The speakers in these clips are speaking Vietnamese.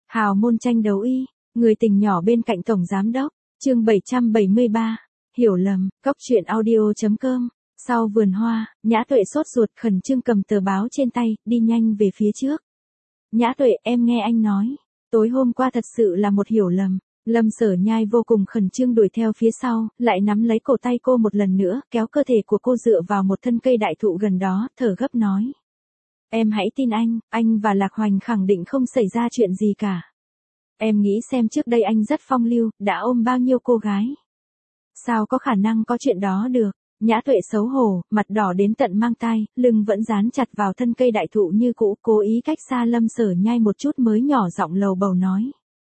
Hào môn tranh đấu y, người tình nhỏ bên cạnh tổng giám đốc, chương 773, hiểu lầm, cóc truyện audio.com. Sau vườn hoa, Nhã Tuệ sốt ruột khẩn trương cầm tờ báo trên tay, đi nhanh về phía trước. Nhã Tuệ, em nghe anh nói, tối hôm qua thật sự là một hiểu lầm. Lâm Sở Nhai vô cùng khẩn trương đuổi theo phía sau, lại nắm lấy cổ tay cô một lần nữa, kéo cơ thể của cô dựa vào một thân cây đại thụ gần đó, thở gấp nói. Em hãy tin anh và Lạc Hoành khẳng định không xảy ra chuyện gì cả. Em nghĩ xem trước đây anh rất phong lưu, đã ôm bao nhiêu cô gái. Sao có khả năng có chuyện đó được? Nhã Tuệ xấu hổ, mặt đỏ đến tận mang tai, lưng vẫn dán chặt vào thân cây đại thụ như cũ, cố ý cách xa Lâm Sở Nhai một chút mới nhỏ giọng lầu bầu nói.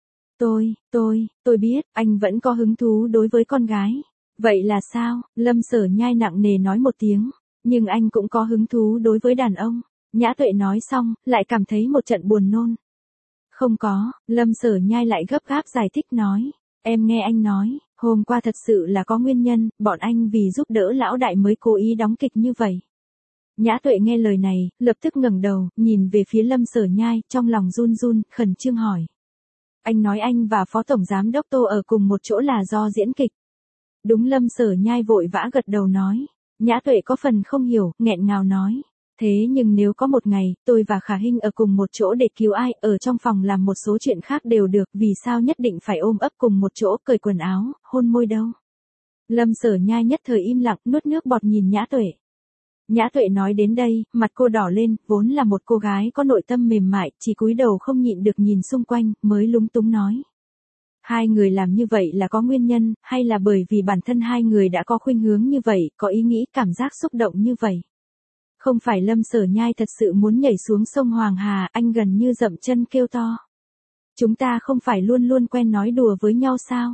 Tôi biết, anh vẫn có hứng thú đối với con gái. Vậy là sao? Lâm Sở Nhai nặng nề nói một tiếng. Nhưng anh cũng có hứng thú đối với đàn ông. Nhã Tuệ nói xong, lại cảm thấy một trận buồn nôn. Không có, Lâm Sở Nhai lại gấp gáp giải thích nói. Em nghe anh nói, hôm qua thật sự là có nguyên nhân, bọn anh vì giúp đỡ lão đại mới cố ý đóng kịch như vậy. Nhã Tuệ nghe lời này, lập tức ngẩng đầu, nhìn về phía Lâm Sở Nhai, trong lòng run run, khẩn trương hỏi. Anh nói anh và Phó Tổng Giám Đốc Tô ở cùng một chỗ là do diễn kịch. Đúng, Lâm Sở Nhai vội vã gật đầu nói. Nhã Tuệ có phần không hiểu, nghẹn ngào nói. Thế nhưng nếu có một ngày, tôi và Khả Hinh ở cùng một chỗ để cứu ai, ở trong phòng làm một số chuyện khác đều được, vì sao nhất định phải ôm ấp cùng một chỗ, cởi quần áo, hôn môi đâu? Lâm Sở Nhai nhất thời im lặng, nuốt nước bọt nhìn Nhã Tuệ. Nhã Tuệ nói đến đây, mặt cô đỏ lên, vốn là một cô gái có nội tâm mềm mại, chỉ cúi đầu không nhịn được nhìn xung quanh, mới lúng túng nói. Hai người làm như vậy là có nguyên nhân, hay là bởi vì bản thân hai người đã có khuynh hướng như vậy, có ý nghĩ cảm giác xúc động như vậy? Không phải Lâm Sở Nhai thật sự muốn nhảy xuống sông Hoàng Hà, anh gần như dậm chân kêu to. Chúng ta không phải luôn luôn quen nói đùa với nhau sao?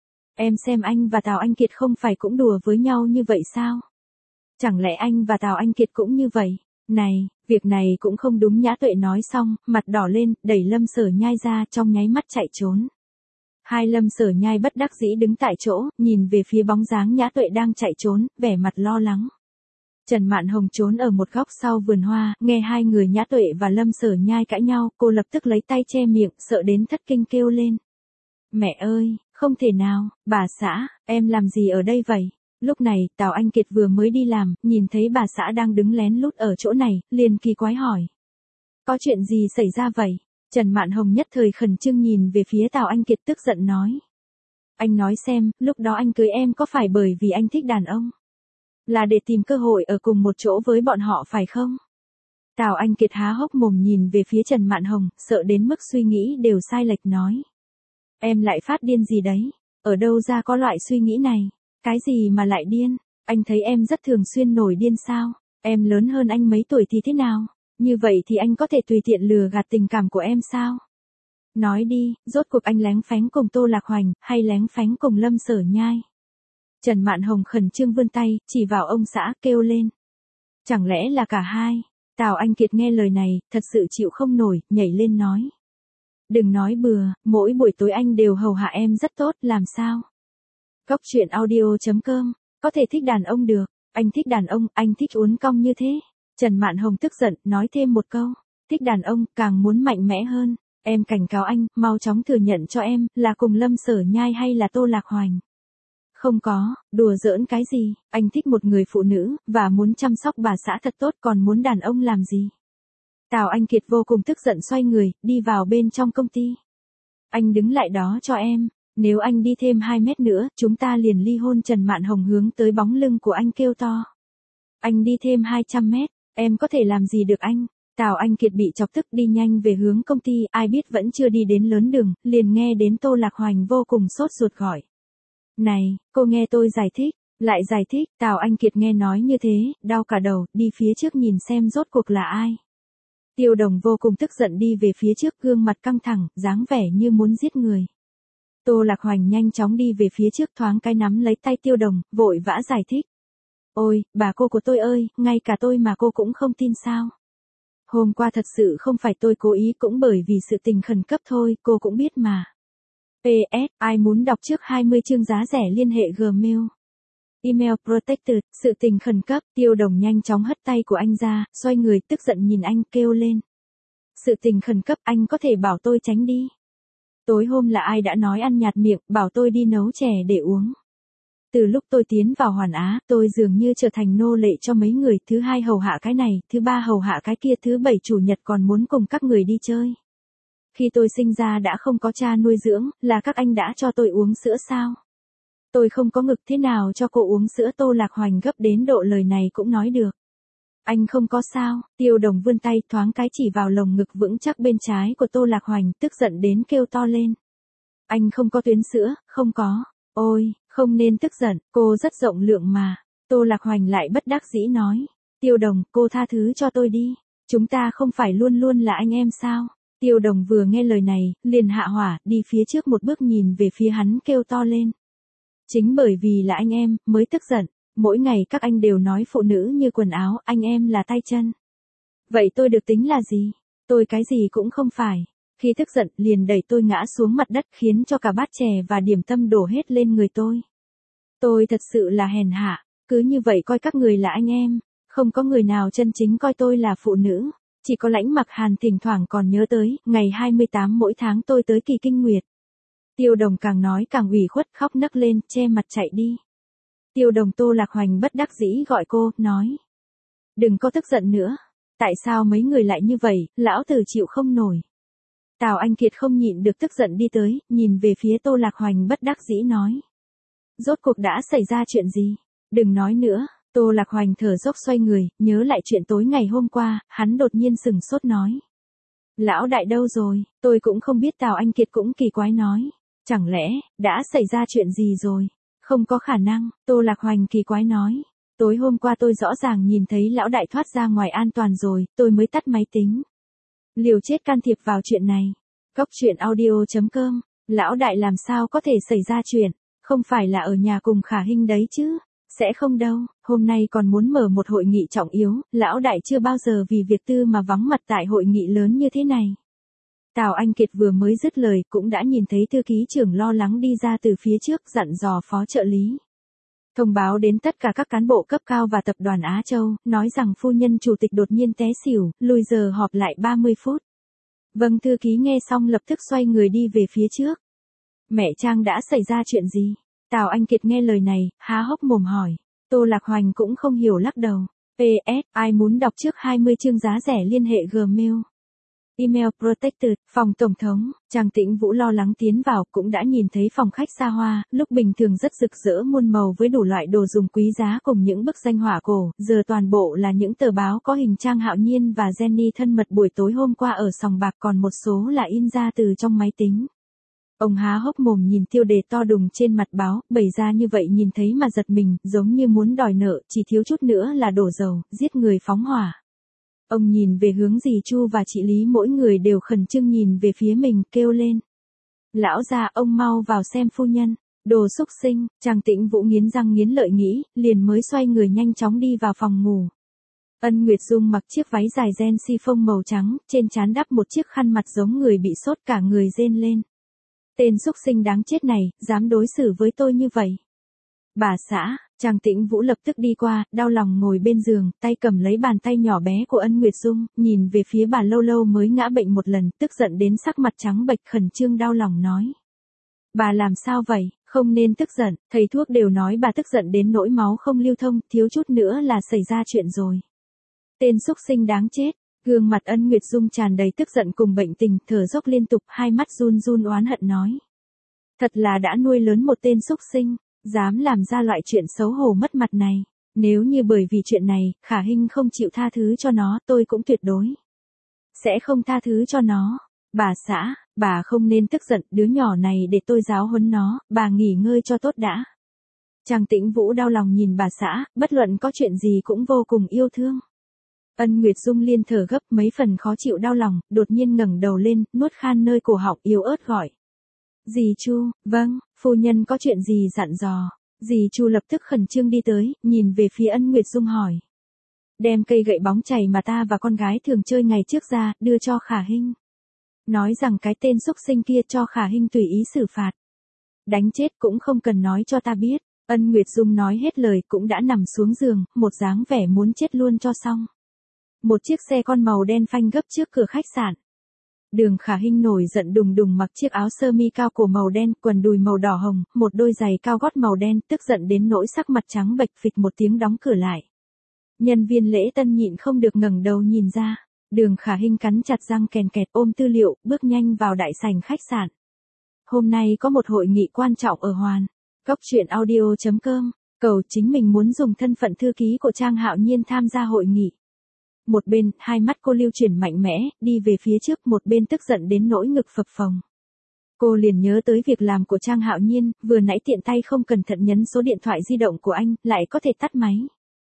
Em xem anh và Tào Anh Kiệt không phải cũng đùa với nhau như vậy sao? Chẳng lẽ anh và Tào Anh Kiệt cũng như vậy? Này, việc này cũng không đúng. Nhã Tuệ nói xong, mặt đỏ lên, đẩy Lâm Sở Nhai ra, trong nháy mắt chạy trốn. Hai Lâm Sở Nhai bất đắc dĩ đứng tại chỗ, nhìn về phía bóng dáng Nhã Tuệ đang chạy trốn, vẻ mặt lo lắng. Trần Mạn Hồng trốn ở một góc sau vườn hoa, nghe hai người Nhã Tuệ và Lâm Sở Nhai cãi nhau, cô lập tức lấy tay che miệng, sợ đến thất kinh kêu lên. Mẹ ơi, không thể nào, bà xã, em làm gì ở đây vậy? Lúc này, Tào Anh Kiệt vừa mới đi làm, nhìn thấy bà xã đang đứng lén lút ở chỗ này, liền kỳ quái hỏi. Có chuyện gì xảy ra vậy? Trần Mạn Hồng nhất thời khẩn trương nhìn về phía Tào Anh Kiệt tức giận nói. Anh nói xem, lúc đó anh cưới em có phải bởi vì anh thích đàn ông? Là để tìm cơ hội ở cùng một chỗ với bọn họ phải không? Tào Anh Kiệt há hốc mồm nhìn về phía Trần Mạn Hồng, sợ đến mức suy nghĩ đều sai lệch nói. Em lại phát điên gì đấy? Ở đâu ra có loại suy nghĩ này? Cái gì mà lại điên? Anh thấy em rất thường xuyên nổi điên sao? Em lớn hơn anh mấy tuổi thì thế nào? Như vậy thì anh có thể tùy tiện lừa gạt tình cảm của em sao? Nói đi, rốt cuộc anh lén phén cùng Tô Lạc Hoành, hay lén phén cùng Lâm Sở Nhai? Trần Mạn Hồng khẩn trương vươn tay, chỉ vào ông xã, kêu lên. Chẳng lẽ là cả hai? Tào Anh Kiệt nghe lời này, thật sự chịu không nổi, nhảy lên nói. Đừng nói bừa, mỗi buổi tối anh đều hầu hạ em rất tốt, làm sao? Cóc truyện audio.com, có thể thích đàn ông được, anh thích đàn ông, anh thích uốn cong như thế. Trần Mạn Hồng tức giận, nói thêm một câu, thích đàn ông, càng muốn mạnh mẽ hơn. Em cảnh cáo anh, mau chóng thừa nhận cho em, là cùng Lâm Sở Nhai hay là Tô Lạc Hoành. Không có, đùa giỡn cái gì, anh thích một người phụ nữ, và muốn chăm sóc bà xã thật tốt, còn muốn đàn ông làm gì? Tào Anh Kiệt vô cùng tức giận xoay người, đi vào bên trong công ty. Anh đứng lại đó cho em, nếu anh đi thêm 2 mét nữa, chúng ta liền ly hôn. Trần Mạn Hồng hướng tới bóng lưng của anh kêu to. Anh đi thêm 200 mét, em có thể làm gì được anh? Tào Anh Kiệt bị chọc tức đi nhanh về hướng công ty, ai biết vẫn chưa đi đến lớn đường, liền nghe đến Tô Lạc Hoành vô cùng sốt ruột gọi. Này, cô nghe tôi giải thích, lại giải thích. Tào Anh Kiệt nghe nói như thế, đau cả đầu, đi phía trước nhìn xem rốt cuộc là ai. Tiêu Đồng vô cùng tức giận đi về phía trước, gương mặt căng thẳng, dáng vẻ như muốn giết người. Tô Lạc Hoành nhanh chóng đi về phía trước, thoáng cái nắm lấy tay Tiêu Đồng, vội vã giải thích. Ôi, bà cô của tôi ơi, ngay cả tôi mà cô cũng không tin sao? Hôm qua thật sự không phải tôi cố ý, cũng bởi vì sự tình khẩn cấp thôi, cô cũng biết mà. PS, ai muốn đọc trước 20 chương giá rẻ liên hệ Gmail. Email protected, sự tình khẩn cấp. Tiêu Đồng nhanh chóng hất tay của anh ra, xoay người tức giận nhìn anh, kêu lên. Sự tình khẩn cấp, anh có thể bảo tôi tránh đi. Tối hôm là ai đã nói ăn nhạt miệng, bảo tôi đi nấu chè để uống. Từ lúc tôi tiến vào Hoàn Á, tôi dường như trở thành nô lệ cho mấy người, thứ hai hầu hạ cái này, thứ ba hầu hạ cái kia, thứ bảy chủ nhật còn muốn cùng các người đi chơi. Khi tôi sinh ra đã không có cha nuôi dưỡng, là các anh đã cho tôi uống sữa sao? Tôi không có ngực thế nào cho cô uống sữa. Tô Lạc Hoành gấp đến độ lời này cũng nói được. Anh không có sao. Tiêu Đồng vươn tay thoáng cái chỉ vào lồng ngực vững chắc bên trái của Tô Lạc Hoành, tức giận đến kêu to lên. Anh không có tuyến sữa, không có. Ôi, không nên tức giận, cô rất rộng lượng mà. Tô Lạc Hoành lại bất đắc dĩ nói. Tiêu Đồng, cô tha thứ cho tôi đi. Chúng ta không phải luôn luôn là anh em sao? Tiêu Đồng vừa nghe lời này, liền hạ hỏa, đi phía trước một bước nhìn về phía hắn kêu to lên. Chính bởi vì là anh em, mới tức giận. Mỗi ngày các anh đều nói phụ nữ như quần áo, anh em là tay chân. Vậy tôi được tính là gì? Tôi cái gì cũng không phải. Khi tức giận, liền đẩy tôi ngã xuống mặt đất, khiến cho cả bát chè và điểm tâm đổ hết lên người tôi. Tôi thật sự là hèn hạ, cứ như vậy coi các người là anh em. Không có người nào chân chính coi tôi là phụ nữ. Chỉ có Lãnh Mặc Hàn thỉnh thoảng còn nhớ tới, ngày 28 mỗi tháng tôi tới kỳ kinh nguyệt. Tiêu Đồng càng nói càng ủy khuất, khóc nấc lên, che mặt chạy đi. Tiêu Đồng. Tô Lạc Hoành bất đắc dĩ gọi cô, nói. Đừng có tức giận nữa. Tại sao mấy người lại như vậy, lão tử chịu không nổi. Tào Anh Kiệt không nhịn được tức giận đi tới, nhìn về phía Tô Lạc Hoành bất đắc dĩ nói. Rốt cuộc đã xảy ra chuyện gì? Đừng nói nữa. Tô Lạc Hoành thở dốc xoay người, nhớ lại chuyện tối ngày hôm qua, hắn đột nhiên sừng sốt nói. Lão đại đâu rồi? Tôi cũng không biết. Tào Anh Kiệt cũng kỳ quái nói. Chẳng lẽ, đã xảy ra chuyện gì rồi? Không có khả năng. Tô Lạc Hoành kỳ quái nói. Tối hôm qua tôi rõ ràng nhìn thấy lão đại thoát ra ngoài an toàn rồi, tôi mới tắt máy tính. Liều chết can thiệp vào chuyện này. Cóc truyện audio.com. Lão đại làm sao có thể xảy ra chuyện? Không phải là ở nhà cùng Khả Hinh đấy chứ? Sẽ không đâu, hôm nay còn muốn mở một hội nghị trọng yếu, lão đại chưa bao giờ vì việc tư mà vắng mặt tại hội nghị lớn như thế này. Tào Anh Kiệt vừa mới dứt lời cũng đã nhìn thấy thư ký trưởng lo lắng đi ra từ phía trước, dặn dò phó trợ lý. Thông báo đến tất cả các cán bộ cấp cao và tập đoàn Á Châu, nói rằng phu nhân chủ tịch đột nhiên té xỉu, lùi giờ họp lại 30 phút. Vâng, thư ký nghe xong lập tức xoay người đi về phía trước. Mẹ Trang đã xảy ra chuyện gì? Tào Anh Kiệt nghe lời này, há hốc mồm hỏi. Tô Lạc Hoành cũng không hiểu lắc đầu. PS, ai muốn đọc trước 20 chương giá rẻ liên hệ Gmail. Email Protected, phòng tổng thống. Trang Tĩnh Vũ lo lắng tiến vào, cũng đã nhìn thấy phòng khách xa hoa, lúc bình thường rất rực rỡ muôn màu với đủ loại đồ dùng quý giá cùng những bức danh họa cổ, giờ toàn bộ là những tờ báo có hình Trang Hạo Nhiên và Jenny thân mật buổi tối hôm qua ở sòng bạc, còn một số là in ra từ trong máy tính. Ông há hốc mồm nhìn tiêu đề to đùng trên mặt báo, bày ra như vậy nhìn thấy mà giật mình, giống như muốn đòi nợ, chỉ thiếu chút nữa là đổ dầu, giết người phóng hỏa. Ông nhìn về hướng dì Chu và chị Lý, mỗi người đều khẩn trương nhìn về phía mình, kêu lên. Lão già, ông mau vào xem phu nhân. Đồ xúc sinh. Trang Tĩnh Vũ nghiến răng nghiến lợi nghĩ, liền mới xoay người nhanh chóng đi vào phòng ngủ. Ân Nguyệt Dung mặc chiếc váy dài ren si-phông màu trắng, trên trán đắp một chiếc khăn mặt giống người bị sốt, cả người rên lên. Tên xúc sinh đáng chết này, dám đối xử với tôi như vậy. Bà xã. Trang Tĩnh Vũ lập tức đi qua, đau lòng ngồi bên giường, tay cầm lấy bàn tay nhỏ bé của Ân Nguyệt Dung, nhìn về phía bà lâu lâu mới ngã bệnh một lần, tức giận đến sắc mặt trắng bệch, khẩn trương đau lòng nói. Bà làm sao vậy, không nên tức giận, thầy thuốc đều nói bà tức giận đến nỗi máu không lưu thông, thiếu chút nữa là xảy ra chuyện rồi. Tên xúc sinh đáng chết. Gương mặt Ân Nguyệt Dung tràn đầy tức giận cùng bệnh tình, thở dốc liên tục, hai mắt run run oán hận nói. Thật là đã nuôi lớn một tên xúc sinh, dám làm ra loại chuyện xấu hổ mất mặt này. Nếu như bởi vì chuyện này, Khả Hinh không chịu tha thứ cho nó, tôi cũng tuyệt đối sẽ không tha thứ cho nó. Bà xã, bà không nên tức giận, đứa nhỏ này để tôi giáo huấn nó, bà nghỉ ngơi cho tốt đã. Trang Tĩnh Vũ đau lòng nhìn bà xã, bất luận có chuyện gì cũng vô cùng yêu thương. Ân Nguyệt Dung liên thở gấp, mấy phần khó chịu đau lòng, đột nhiên ngẩng đầu lên, nuốt khan nơi cổ họng, yếu ớt gọi. Dì Chu. Vâng, phu nhân có chuyện gì dặn dò. Dì Chu lập tức khẩn trương đi tới, nhìn về phía Ân Nguyệt Dung hỏi. Đem cây gậy bóng chày mà ta và con gái thường chơi ngày trước ra, đưa cho Khả Hinh. Nói rằng cái tên xúc sinh kia cho Khả Hinh tùy ý xử phạt. Đánh chết cũng không cần nói cho ta biết. Ân Nguyệt Dung nói hết lời cũng đã nằm xuống giường, một dáng vẻ muốn chết luôn cho xong. Một chiếc xe con màu đen phanh gấp trước cửa khách sạn. Đường Khả Hinh nổi giận đùng đùng mặc chiếc áo sơ mi cao cổ màu đen, quần đùi màu đỏ hồng, một đôi giày cao gót màu đen, tức giận đến nỗi sắc mặt trắng bệch, phịch một tiếng đóng cửa lại. Nhân viên lễ tân nhịn không được ngẩng đầu nhìn ra. Đường Khả Hinh cắn chặt răng kèn kẹt ôm tư liệu, bước nhanh vào đại sảnh khách sạn. Hôm nay có một hội nghị quan trọng ở Hoàn. Cóc truyện audio.com, cầu chính mình muốn dùng thân phận thư ký của Trang Hạo Nhiên tham gia hội nghị. Một bên, hai mắt cô lưu chuyển mạnh mẽ, đi về phía trước, một bên tức giận đến nỗi ngực phập phồng. Cô liền nhớ tới việc làm của Trang Hạo Nhiên, vừa nãy tiện tay không cẩn thận nhấn số điện thoại di động của anh, lại có thể tắt máy.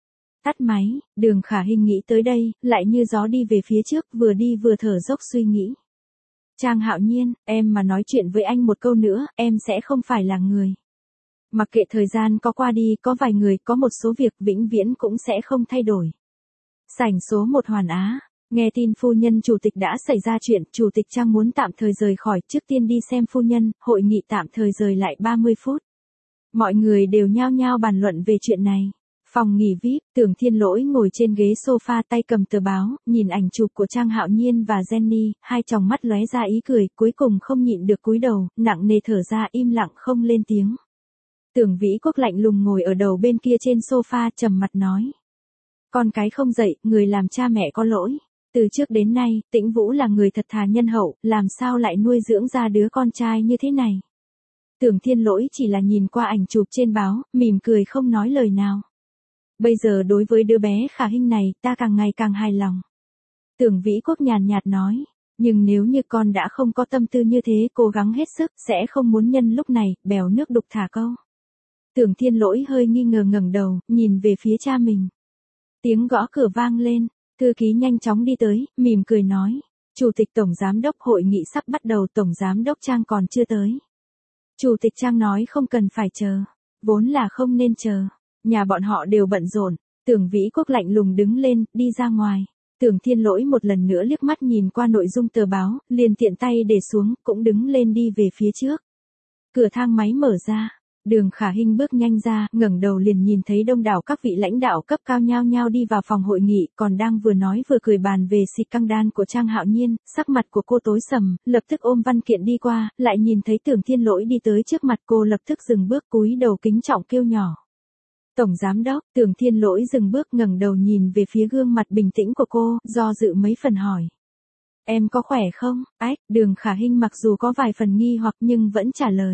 Tắt máy, Đường Khả Hinh nghĩ tới đây, lại như gió đi về phía trước, vừa đi vừa thở dốc suy nghĩ. Trang Hạo Nhiên, em mà nói chuyện với anh một câu nữa, em sẽ không phải là người. Mặc kệ thời gian có qua đi, có vài người, có một số việc vĩnh viễn cũng sẽ không thay đổi. Sảnh số 1 Hoàn Á, nghe tin phu nhân chủ tịch đã xảy ra chuyện, chủ tịch Trang muốn tạm thời rời khỏi, trước tiên đi xem phu nhân, hội nghị tạm thời rời lại 30 phút. Mọi người đều nhao nhao bàn luận về chuyện này. Phòng nghỉ VIP, Tưởng Thiên Lỗi ngồi trên ghế sofa tay cầm tờ báo, nhìn ảnh chụp của Trang Hạo Nhiên và Jenny, hai tròng mắt lóe ra ý cười, cuối cùng không nhịn được cúi đầu, nặng nề thở ra im lặng không lên tiếng. Tưởng Vĩ Quốc lạnh lùng ngồi ở đầu bên kia trên sofa trầm mặt nói. Con cái không dậy, người làm cha mẹ có lỗi. Từ trước đến nay, Tĩnh Vũ là người thật thà nhân hậu, làm sao lại nuôi dưỡng ra đứa con trai như thế này. Tưởng Thiên Lỗi chỉ là nhìn qua ảnh chụp trên báo, mỉm cười không nói lời nào. Bây giờ đối với đứa bé Khả Hinh này, ta càng ngày càng hài lòng. Tưởng Vĩ Quốc nhàn nhạt nói, nhưng nếu như con đã không có tâm tư như thế, cố gắng hết sức, sẽ không muốn nhân lúc này, bèo nước đục thả câu. Tưởng Thiên Lỗi hơi nghi ngờ ngẩng đầu, nhìn về phía cha mình. Tiếng gõ cửa vang lên, thư ký nhanh chóng đi tới, mỉm cười nói, Chủ tịch Tổng Giám đốc hội nghị sắp bắt đầu, Tổng Giám đốc Trang còn chưa tới. Chủ tịch Trang nói không cần phải chờ, vốn là không nên chờ. Nhà bọn họ đều bận rộn. Tưởng Vĩ Quốc lạnh lùng đứng lên, đi ra ngoài. Tưởng Thiên Lỗi một lần nữa liếc mắt nhìn qua nội dung tờ báo, liền tiện tay để xuống, cũng đứng lên đi về phía trước. Cửa thang máy mở ra, Đường Khả Hinh bước nhanh ra, ngẩng đầu liền nhìn thấy đông đảo các vị lãnh đạo cấp cao nhao nhao đi vào phòng hội nghị, còn đang vừa nói vừa cười bàn về xịt căng đan của Trang Hạo Nhiên, sắc mặt của cô tối sầm, lập tức ôm văn kiện đi qua, lại nhìn thấy Tưởng Thiên Lỗi đi tới trước mặt cô, lập tức dừng bước cúi đầu kính trọng kêu nhỏ. Tổng Giám đốc, Tưởng Thiên Lỗi dừng bước ngẩng đầu nhìn về phía gương mặt bình tĩnh của cô, do dự mấy phần hỏi. Em có khỏe không? Đường Khả Hinh mặc dù có vài phần nghi hoặc nhưng vẫn trả lời.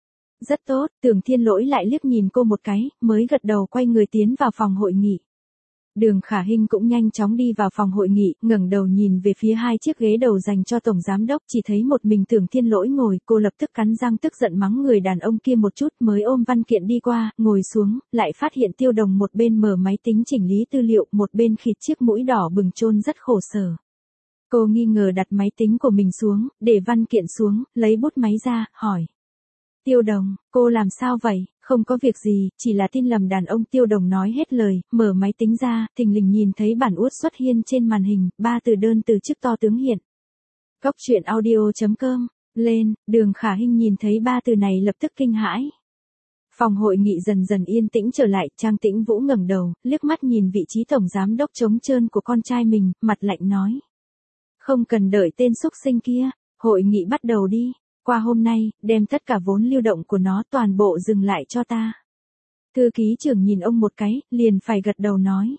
Rất tốt, Tưởng Thiên Lỗi lại liếc nhìn cô một cái, mới gật đầu quay người tiến vào phòng hội nghị. Đường Khả Hinh cũng nhanh chóng đi vào phòng hội nghị, ngẩng đầu nhìn về phía hai chiếc ghế đầu dành cho Tổng Giám đốc, chỉ thấy một mình Tưởng Thiên Lỗi ngồi, cô lập tức cắn răng tức giận mắng người đàn ông kia một chút, mới ôm văn kiện đi qua, ngồi xuống, lại phát hiện Tiêu Đồng một bên mở máy tính chỉnh lý tư liệu, một bên khịt chiếc mũi đỏ bừng chôn rất khổ sở. Cô nghi ngờ đặt máy tính của mình xuống, để văn kiện xuống, lấy bút máy ra, hỏi. Tiêu Đồng, cô làm sao vậy? Không có việc gì, chỉ là tin lầm đàn ông. Tiêu Đồng nói hết lời, mở máy tính ra, thình lình nhìn thấy bản uất xuất hiện trên màn hình, 3 từ đơn từ chức to tướng hiện. Cóc truyện audio.com, lên, Đường Khả Hinh nhìn thấy 3 từ này lập tức kinh hãi. Phòng hội nghị dần dần yên tĩnh trở lại, Trang Tĩnh Vũ ngẩng đầu, liếc mắt nhìn vị trí Tổng Giám đốc trống trơn của con trai mình, mặt lạnh nói. Không cần đợi tên xúc sinh kia, hội nghị bắt đầu đi. Qua hôm nay, đem tất cả vốn lưu động của nó toàn bộ dừng lại cho ta. Thư ký trưởng nhìn ông một cái, liền phải gật đầu nói.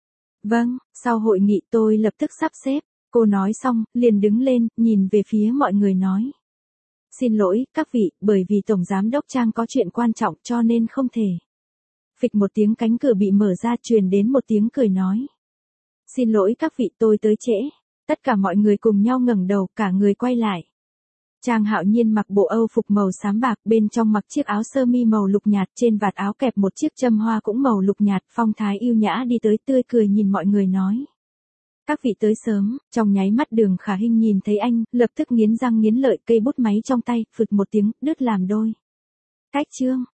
Vâng, sau hội nghị tôi lập tức sắp xếp. Cô nói xong, liền đứng lên, nhìn về phía mọi người nói. Xin lỗi, các vị, bởi vì Tổng Giám đốc Trang có chuyện quan trọng cho nên không thể. Phịch một tiếng cánh cửa bị mở ra, truyền đến một tiếng cười nói. Xin lỗi các vị, tôi tới trễ. Tất cả mọi người cùng nhau ngẩng đầu, cả người quay lại. Trang Hạo Nhiên mặc bộ Âu phục màu xám bạc, bên trong mặc chiếc áo sơ mi màu lục nhạt, trên vạt áo kẹp một chiếc châm hoa cũng màu lục nhạt, phong thái yêu nhã đi tới, tươi cười nhìn mọi người nói. Các vị tới sớm. Trong nháy mắt Đường Khả Hinh nhìn thấy anh, lập tức nghiến răng nghiến lợi, cây bút máy trong tay, phụt một tiếng, đứt làm đôi. Cách chương.